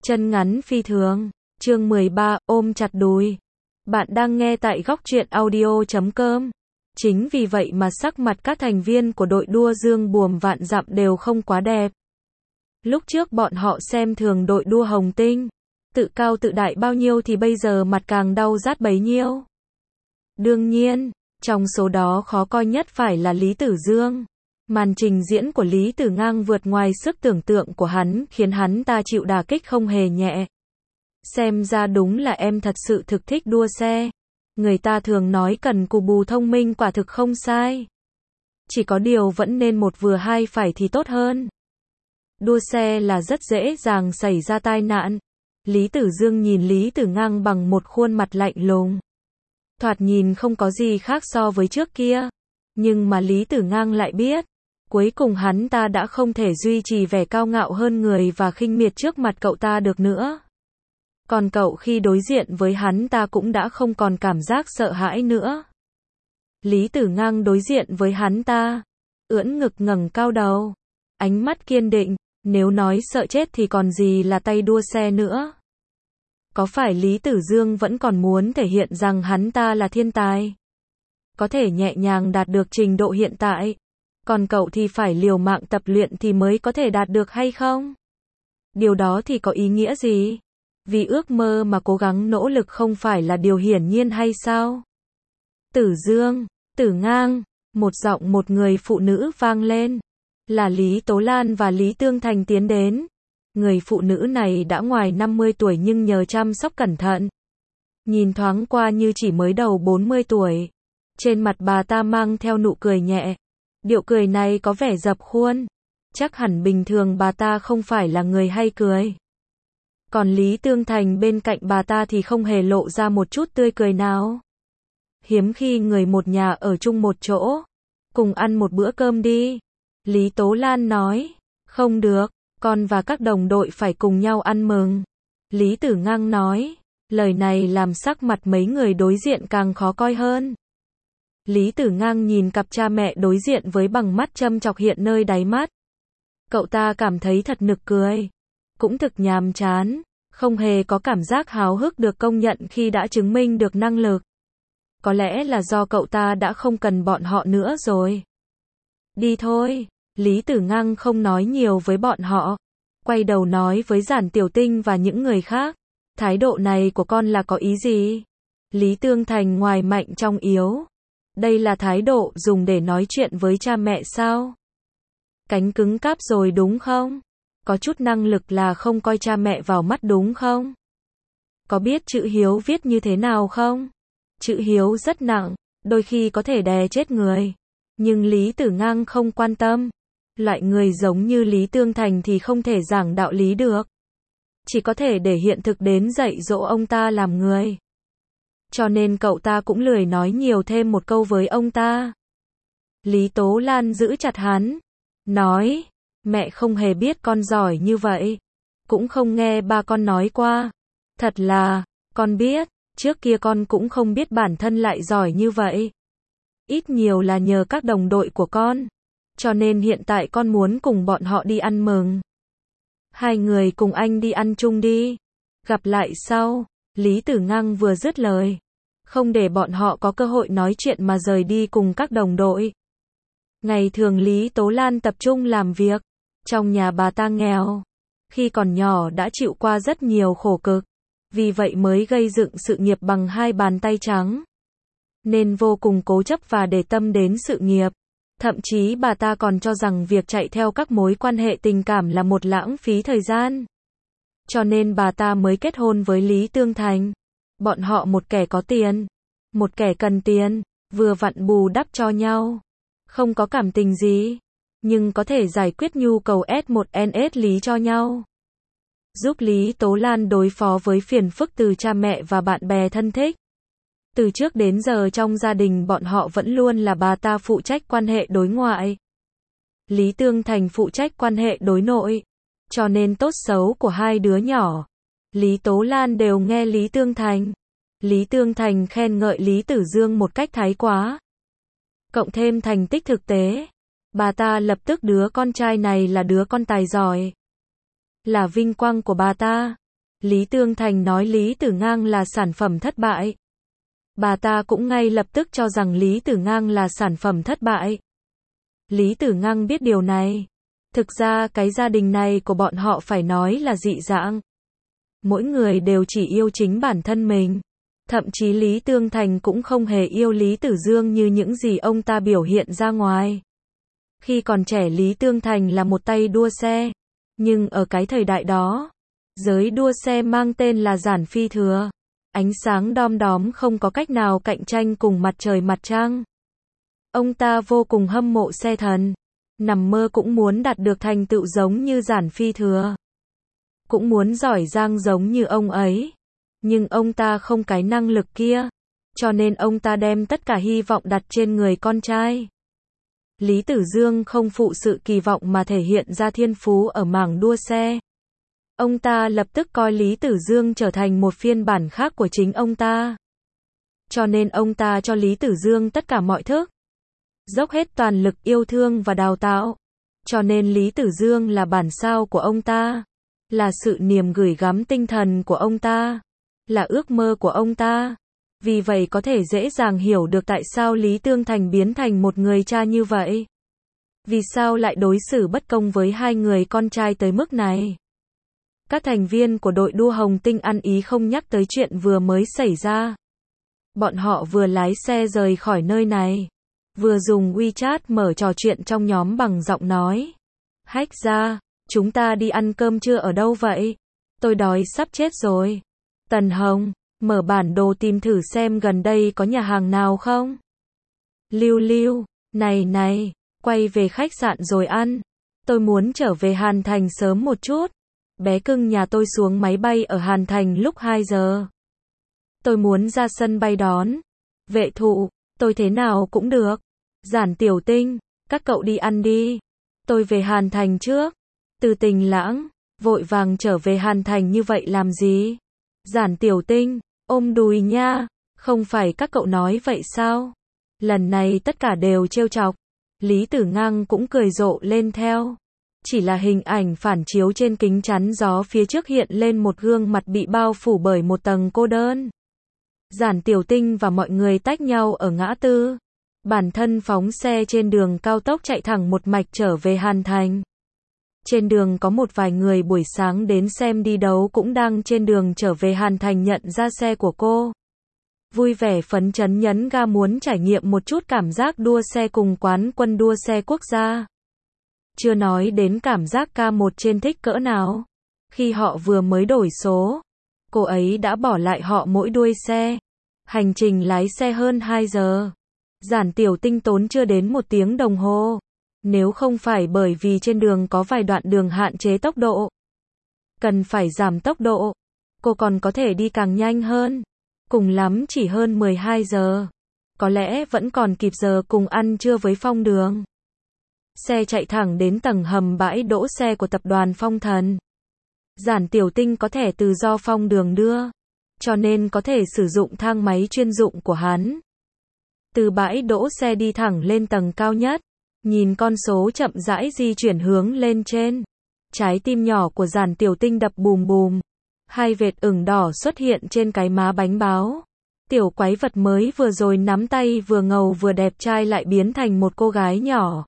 Chân ngắn phi thường. Chương 13, ôm chặt đùi. Bạn đang nghe tại góc truyện audio.com. Chính vì vậy mà sắc mặt các thành viên của đội đua Dương Buồm Vạn Dặm đều không quá đẹp. Lúc trước bọn họ xem thường đội đua Hồng Tinh, tự cao tự đại bao nhiêu thì bây giờ mặt càng đau rát bấy nhiêu. Đương nhiên, trong số đó khó coi nhất phải là Lý Tử Dương. Màn trình diễn của Lý Tử Ngang vượt ngoài sức tưởng tượng của hắn, khiến hắn ta chịu đả kích không hề nhẹ. Xem ra đúng là em thật sự thực thích đua xe. Người ta thường nói cần cù bù thông minh, quả thực không sai. Chỉ có điều vẫn nên một vừa hai phải thì tốt hơn. Đua xe là rất dễ dàng xảy ra tai nạn. Lý Tử Dương nhìn Lý Tử Ngang bằng một khuôn mặt lạnh lùng. Thoạt nhìn không có gì khác so với trước kia. Nhưng mà Lý Tử Ngang lại biết, cuối cùng hắn ta đã không thể duy trì vẻ cao ngạo hơn người và khinh miệt trước mặt cậu ta được nữa. Còn cậu khi đối diện với hắn ta cũng đã không còn cảm giác sợ hãi nữa. Lý Tử Ngang đối diện với hắn ta, ưỡn ngực ngẩng cao đầu, ánh mắt kiên định, nếu nói sợ chết thì còn gì là tay đua xe nữa. Có phải Lý Tử Dương vẫn còn muốn thể hiện rằng hắn ta là thiên tài, có thể nhẹ nhàng đạt được trình độ hiện tại, còn cậu thì phải liều mạng tập luyện thì mới có thể đạt được hay không? Điều đó thì có ý nghĩa gì? Vì ước mơ mà cố gắng nỗ lực không phải là điều hiển nhiên hay sao? Tử Dương, Tử Ngang, một giọng một người phụ nữ vang lên. Là Lý Tố Lan và Lý Tương Thành tiến đến. Người phụ nữ này đã ngoài 50 tuổi nhưng nhờ chăm sóc cẩn thận, nhìn thoáng qua như chỉ mới đầu 40 tuổi. Trên mặt bà ta mang theo nụ cười nhẹ. Điệu cười này có vẻ dập khuôn. Chắc hẳn bình thường bà ta không phải là người hay cười. Còn Lý Tương Thành bên cạnh bà ta thì không hề lộ ra một chút tươi cười nào. Hiếm khi người một nhà ở chung một chỗ. Cùng ăn một bữa cơm đi. Lý Tố Lan nói. Không được, con và các đồng đội phải cùng nhau ăn mừng. Lý Tử Ngang nói. Lời này làm sắc mặt mấy người đối diện càng khó coi hơn. Lý Tử Ngang nhìn cặp cha mẹ đối diện với bằng mắt châm chọc hiện nơi đáy mắt. Cậu ta cảm thấy thật nực cười. Cũng thực nhàm chán, không hề có cảm giác háo hức được công nhận khi đã chứng minh được năng lực. Có lẽ là do cậu ta đã không cần bọn họ nữa rồi. Đi thôi, Lý Tử Ngang không nói nhiều với bọn họ. Quay đầu nói với Giản Tiểu Tinh và những người khác. Thái độ này của con là có ý gì? Lý Tương Thành ngoài mạnh trong yếu. Đây là thái độ dùng để nói chuyện với cha mẹ sao? Cánh cứng cáp rồi đúng không? Có chút năng lực là không coi cha mẹ vào mắt đúng không? Có biết chữ hiếu viết như thế nào không? Chữ hiếu rất nặng, đôi khi có thể đè chết người. Nhưng Lý Tử Ngang không quan tâm. Loại người giống như Lý Tương Thành thì không thể giảng đạo lý được. Chỉ có thể để hiện thực đến dạy dỗ ông ta làm người. Cho nên cậu ta cũng lười nói nhiều thêm một câu với ông ta. Lý Tố Lan giữ chặt hắn. Nói. Mẹ không hề biết con giỏi như vậy. Cũng không nghe ba con nói qua. Thật là, con biết, trước kia con cũng không biết bản thân lại giỏi như vậy. Ít nhiều là nhờ các đồng đội của con. Cho nên hiện tại con muốn cùng bọn họ đi ăn mừng. Hai người cùng anh đi ăn chung đi. Gặp lại sau. Lý Tử Ngang vừa dứt lời. Không để bọn họ có cơ hội nói chuyện mà rời đi cùng các đồng đội. Ngày thường Lý Tố Lan tập trung làm việc. Trong nhà bà ta nghèo. Khi còn nhỏ đã chịu qua rất nhiều khổ cực. Vì vậy mới gây dựng sự nghiệp bằng hai bàn tay trắng. Nên vô cùng cố chấp và để tâm đến sự nghiệp. Thậm chí bà ta còn cho rằng việc chạy theo các mối quan hệ tình cảm là một lãng phí thời gian. Cho nên bà ta mới kết hôn với Lý Tương Thành. Bọn họ một kẻ có tiền, một kẻ cần tiền, vừa vặn bù đắp cho nhau. Không có cảm tình gì, nhưng có thể giải quyết nhu cầu S1NS lý cho nhau. Giúp Lý Tố Lan đối phó với phiền phức từ cha mẹ và bạn bè thân thích. Từ trước đến giờ trong gia đình bọn họ vẫn luôn là bà ta phụ trách quan hệ đối ngoại. Lý Tương Thành phụ trách quan hệ đối nội. Cho nên tốt xấu của hai đứa nhỏ, Lý Tố Lan đều nghe Lý Tương Thành. Lý Tương Thành khen ngợi Lý Tử Dương một cách thái quá. Cộng thêm thành tích thực tế, bà ta lập tức đứa con trai này là đứa con tài giỏi. Là vinh quang của bà ta. Lý Tương Thành nói Lý Tử Ngang là sản phẩm thất bại. Bà ta cũng ngay lập tức cho rằng Lý Tử Ngang là sản phẩm thất bại. Lý Tử Ngang biết điều này. Thực ra cái gia đình này của bọn họ phải nói là dị dạng. Mỗi người đều chỉ yêu chính bản thân mình. Thậm chí Lý Tương Thành cũng không hề yêu Lý Tử Dương như những gì ông ta biểu hiện ra ngoài. Khi còn trẻ Lý Tương Thành là một tay đua xe. Nhưng ở cái thời đại đó, giới đua xe mang tên là Giản Phi Thừa. Ánh sáng đom đóm không có cách nào cạnh tranh cùng mặt trời mặt trăng. Ông ta vô cùng hâm mộ xe thần. Nằm mơ cũng muốn đạt được thành tựu giống như Giản Phi Thừa. Cũng muốn giỏi giang giống như ông ấy. Nhưng ông ta không cái năng lực kia. Cho nên ông ta đem tất cả hy vọng đặt trên người con trai. Lý Tử Dương không phụ sự kỳ vọng mà thể hiện ra thiên phú ở mảng đua xe. Ông ta lập tức coi Lý Tử Dương trở thành một phiên bản khác của chính ông ta. Cho nên ông ta cho Lý Tử Dương tất cả mọi thứ. Dốc hết toàn lực yêu thương và đào tạo. Cho nên Lý Tử Dương là bản sao của ông ta. Là sự niềm gửi gắm tinh thần của ông ta. Là ước mơ của ông ta. Vì vậy có thể dễ dàng hiểu được tại sao Lý Tương Thành biến thành một người cha như vậy. Vì sao lại đối xử bất công với hai người con trai tới mức này. Các thành viên của đội đua Hồng Tinh ăn ý không nhắc tới chuyện vừa mới xảy ra. Bọn họ vừa lái xe rời khỏi nơi này. Vừa dùng WeChat mở trò chuyện trong nhóm bằng giọng nói. Hách ra, chúng ta đi ăn cơm trưa ở đâu vậy? Tôi đói sắp chết rồi. Tần Hồng, mở bản đồ tìm thử xem gần đây có nhà hàng nào không? Lưu Lưu, này, quay về khách sạn rồi ăn. Tôi muốn trở về Hàn Thành sớm một chút. Bé cưng nhà tôi xuống máy bay ở Hàn Thành lúc 2 giờ. Tôi muốn ra sân bay đón. Vệ Thụ, tôi thế nào cũng được. Giản Tiểu Tinh, các cậu đi ăn đi. Tôi về Hàn Thành trước. Từ Tình Lãng, vội vàng trở về Hàn Thành như vậy làm gì? Giản Tiểu Tinh, ôm đùi nha. Không phải các cậu nói vậy sao? Lần này tất cả đều trêu chọc. Lý Tử Ngang cũng cười rộ lên theo. Chỉ là hình ảnh phản chiếu trên kính chắn gió phía trước hiện lên một gương mặt bị bao phủ bởi một tầng cô đơn. Giản Tiểu Tinh và mọi người tách nhau ở ngã tư. Bản thân phóng xe trên đường cao tốc chạy thẳng một mạch trở về Hàn Thành. Trên đường có một vài người buổi sáng đến xem đi đấu cũng đang trên đường trở về Hàn Thành nhận ra xe của cô. Vui vẻ phấn chấn nhấn ga muốn trải nghiệm một chút cảm giác đua xe cùng quán quân đua xe quốc gia. Chưa nói đến cảm giác K1 trên thích cỡ nào. Khi họ vừa mới đổi số, cô ấy đã bỏ lại họ mỗi đuôi xe. Hành trình lái xe hơn 2 giờ. Giản Tiểu Tinh tốn chưa đến 1 tiếng đồng hồ. Nếu không phải bởi vì trên đường có vài đoạn đường hạn chế tốc độ. Cần phải giảm tốc độ. Cô còn có thể đi càng nhanh hơn. Cùng lắm chỉ hơn 12 giờ. Có lẽ vẫn còn kịp giờ cùng ăn trưa với Phong Đường. Xe chạy thẳng đến tầng hầm bãi đỗ xe của tập đoàn Phong Thần. Giản Tiểu Tinh có thẻ tự do Phong Đường đưa. Cho nên có thể sử dụng thang máy chuyên dụng của hắn. Từ bãi đỗ xe đi thẳng lên tầng cao nhất. Nhìn con số chậm rãi di chuyển hướng lên trên. Trái tim nhỏ của Giản Tiểu Tinh đập bùm bùm. Hai vệt ửng đỏ xuất hiện trên cái má bánh báo. Tiểu quái vật mới vừa rồi nắm tay vừa ngầu vừa đẹp trai lại biến thành một cô gái nhỏ.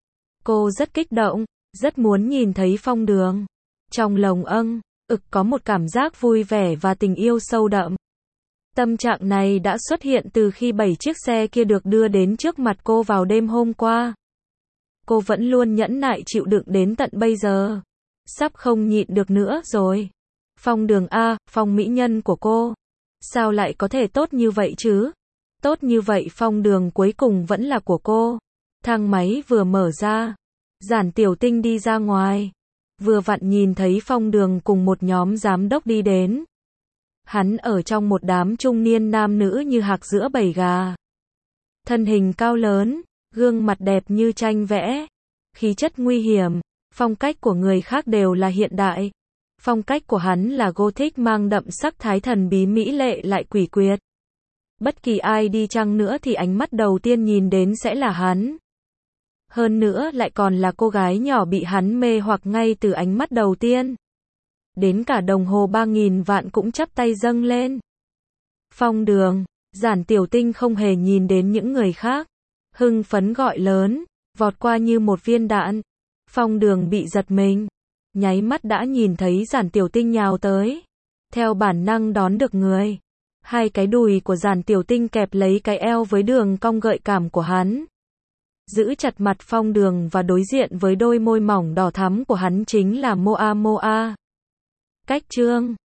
Cô rất kích động, rất muốn nhìn thấy Phong Đường. Trong lòng có một cảm giác vui vẻ và tình yêu sâu đậm. Tâm trạng này đã xuất hiện từ khi 7 chiếc xe kia được đưa đến trước mặt cô vào đêm hôm qua. Cô vẫn luôn nhẫn nại chịu đựng đến tận bây giờ. Sắp không nhịn được nữa rồi. Phong Đường a, Phong mỹ nhân của cô. Sao lại có thể tốt như vậy chứ? Tốt như vậy Phong Đường cuối cùng vẫn là của cô. Thang máy vừa mở ra. Giản Tiểu Tinh đi ra ngoài. Vừa vặn nhìn thấy Phong Đường cùng một nhóm giám đốc đi đến. Hắn ở trong một đám trung niên nam nữ như hạc giữa bầy gà. Thân hình cao lớn, gương mặt đẹp như tranh vẽ. Khí chất nguy hiểm, phong cách của người khác đều là hiện đại. Phong cách của hắn là Gothic mang đậm sắc thái thần bí mỹ lệ lại quỷ quyệt. Bất kỳ ai đi chăng nữa thì ánh mắt đầu tiên nhìn đến sẽ là hắn. Hơn nữa lại còn là cô gái nhỏ bị hắn mê hoặc ngay từ ánh mắt đầu tiên. đến cả đồng hồ 3.000 vạn cũng chắp tay dâng lên. Phong Đường, Giản Tiểu Tinh không hề nhìn đến những người khác, hưng phấn gọi lớn, vọt qua như một viên đạn. Phong Đường bị giật mình, nháy mắt đã nhìn thấy Giản Tiểu Tinh nhào tới, theo bản năng đón được người. Hai cái đùi của Giản Tiểu Tinh kẹp lấy cái eo với đường cong gợi cảm của hắn, giữ chặt mặt Phong Đường và đối diện với đôi môi mỏng đỏ thắm của hắn chính là Moa Moa. Cách chương